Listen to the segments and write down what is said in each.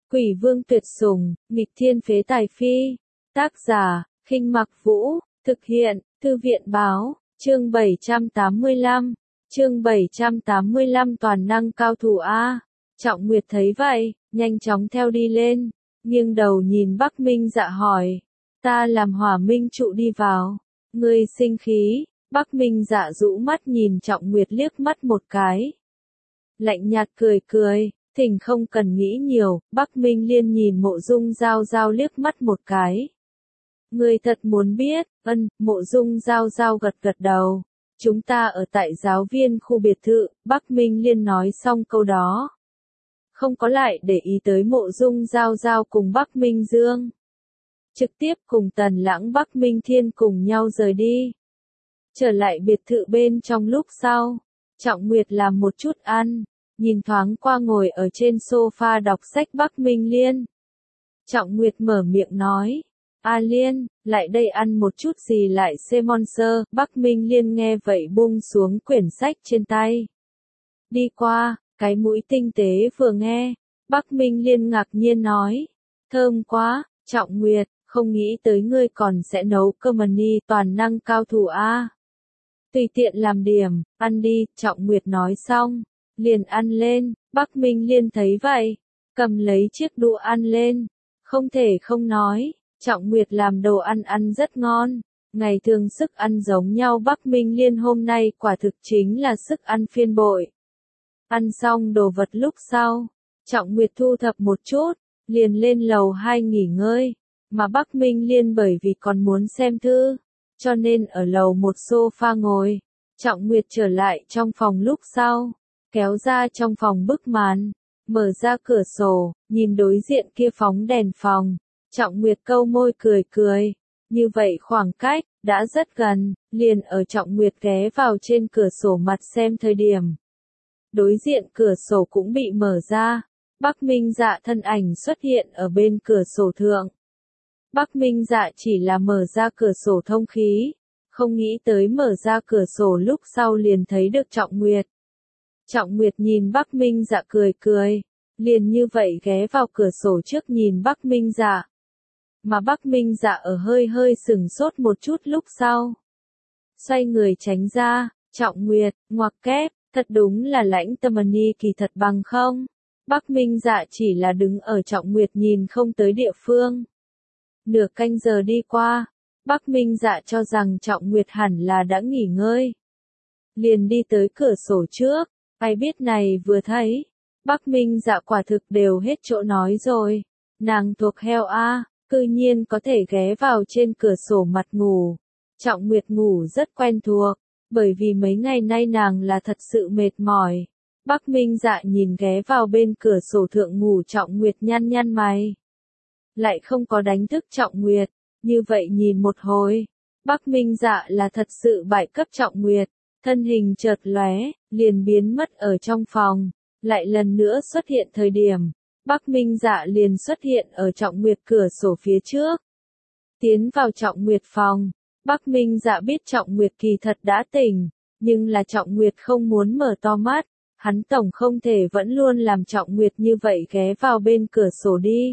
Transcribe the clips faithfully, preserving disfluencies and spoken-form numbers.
Quỷ vương tuyệt sủng, nghịch thiên phế tài phi. Tác giả, Khinh Mặc Vũ, thực hiện, Thư viện báo, chương bảy trăm tám mươi lăm, chương bảy trăm tám mươi lăm toàn năng cao thủ A. Trọng Nguyệt thấy vậy, nhanh chóng theo đi lên, nghiêng đầu nhìn Bắc Minh Dạ hỏi, ta làm hỏa minh trụ đi vào, ngươi sinh khí. Bắc Minh Dạ rũ mắt nhìn Trọng Nguyệt liếc mắt một cái, lạnh nhạt cười cười. Thỉnh không cần nghĩ nhiều. Bắc Minh Liên nhìn Mộ Dung Giao Giao liếc mắt một cái. Ngươi thật muốn biết? Ân. Mộ Dung Giao Giao gật gật đầu. Chúng ta ở tại giáo viên khu biệt thự. Bắc Minh Liên nói xong câu đó, không có lại để ý tới Mộ Dung Giao Giao cùng Bắc Minh Dương, trực tiếp cùng Tần Lãng Bắc Minh Thiên cùng nhau rời đi. Trở lại biệt thự bên trong lúc sau, Trọng Nguyệt làm một chút ăn. Nhìn thoáng qua ngồi ở trên sofa đọc sách Bắc Minh Liên. Trọng Nguyệt mở miệng nói, A Liên, lại đây ăn một chút gì lại sponsor. Bắc Minh Liên nghe vậy buông xuống quyển sách trên tay. Đi qua, cái mũi tinh tế vừa nghe, Bắc Minh Liên ngạc nhiên nói, thơm quá. Trọng Nguyệt, không nghĩ tới ngươi còn sẽ nấu cơm ni toàn năng cao thủ A. Tùy tiện làm điểm, ăn đi. Trọng Nguyệt nói xong, liền ăn lên. Bắc Minh Liên thấy vậy, cầm lấy chiếc đũa ăn lên. Không thể không nói, Trọng Nguyệt làm đồ ăn ăn rất ngon. Ngày thường sức ăn giống nhau, Bắc Minh Liên hôm nay quả thực chính là sức ăn phiên bội. Ăn xong đồ vật lúc sau, Trọng Nguyệt thu thập một chút, liền lên lầu hai nghỉ ngơi. Mà Bắc Minh Liên bởi vì còn muốn xem thư, cho nên ở lầu một sofa ngồi. Trọng Nguyệt trở lại trong phòng lúc sau, kéo ra trong phòng bức màn, mở ra cửa sổ, nhìn đối diện kia phóng đèn phòng. Trọng Nguyệt câu môi cười cười, như vậy khoảng cách đã rất gần, liền ở Trọng Nguyệt ghé vào trên cửa sổ mặt xem thời điểm. Đối diện cửa sổ cũng bị mở ra, Bắc Minh Dạ thân ảnh xuất hiện ở bên cửa sổ thượng. Bắc Minh Dạ chỉ là mở ra cửa sổ thông khí, không nghĩ tới mở ra cửa sổ lúc sau liền thấy được Trọng Nguyệt. Trọng Nguyệt nhìn Bắc Minh Dạ cười cười, liền như vậy ghé vào cửa sổ trước nhìn Bắc Minh Dạ. Mà Bắc Minh Dạ ở hơi hơi sừng sốt một chút lúc sau, xoay người tránh ra. Trọng Nguyệt, ngoặc kép, thật đúng là lãnh tâm ni kỳ thật bằng không. Bắc Minh Dạ chỉ là đứng ở Trọng Nguyệt nhìn không tới địa phương. Nửa canh giờ đi qua, Bắc Minh Dạ cho rằng Trọng Nguyệt hẳn là đã nghỉ ngơi, liền đi tới cửa sổ trước. Ai biết này vừa thấy, Bắc Minh Dạ quả thực đều hết chỗ nói rồi. Nàng thuộc heo A, cư nhiên có thể ghé vào trên cửa sổ mặt ngủ. Trọng Nguyệt ngủ rất quen thuộc, bởi vì mấy ngày nay nàng là thật sự mệt mỏi. Bắc Minh Dạ nhìn ghé vào bên cửa sổ thượng ngủ Trọng Nguyệt nhăn nhăn mày, lại không có đánh thức Trọng Nguyệt. Như vậy nhìn một hồi, Bắc Minh Dạ là thật sự bại cấp Trọng Nguyệt. Thân hình chợt lóe, liền biến mất ở trong phòng. Lại lần nữa xuất hiện thời điểm, Bắc Minh Dạ liền xuất hiện ở Trọng Nguyệt cửa sổ phía trước. Tiến vào Trọng Nguyệt phòng, Bắc Minh Dạ biết Trọng Nguyệt kỳ thật đã tỉnh, nhưng là Trọng Nguyệt không muốn mở to mắt. Hắn tổng không thể vẫn luôn làm Trọng Nguyệt như vậy ghé vào bên cửa sổ đi.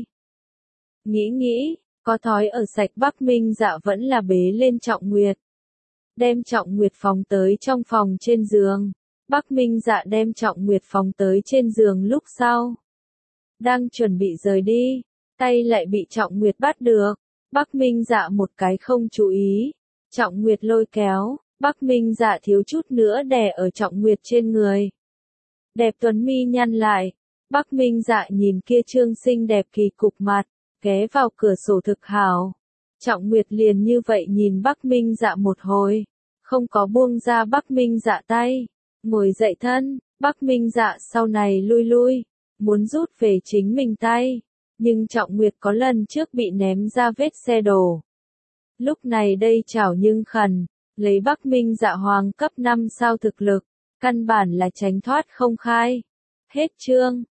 Nghĩ nghĩ, có thói ở sạch Bắc Minh Dạ vẫn là bế lên Trọng Nguyệt, đem Trọng Nguyệt phóng tới trong phòng trên giường. Bắc Minh Dạ đem Trọng Nguyệt phóng tới trên giường lúc sau, đang chuẩn bị rời đi, tay lại bị Trọng Nguyệt bắt được. Bắc Minh Dạ một cái không chú ý, Trọng Nguyệt lôi kéo, Bắc Minh Dạ thiếu chút nữa đè ở Trọng Nguyệt trên người. Đẹp tuấn mi nhăn lại, Bắc Minh Dạ nhìn kia trương xinh đẹp kỳ cục mặt, ghé vào cửa sổ thực hảo. Trọng Nguyệt liền như vậy nhìn Bắc Minh Dạ một hồi, không có buông ra Bắc Minh Dạ tay, ngồi dậy thân. Bắc Minh Dạ sau này lui lui, muốn rút về chính mình tay, nhưng Trọng Nguyệt có lần trước bị ném ra vết xe đổ. Lúc này đây chảo nhưng khẩn, lấy Bắc Minh Dạ hoàng cấp năm sao thực lực, căn bản là tránh thoát không khai. Hết chương.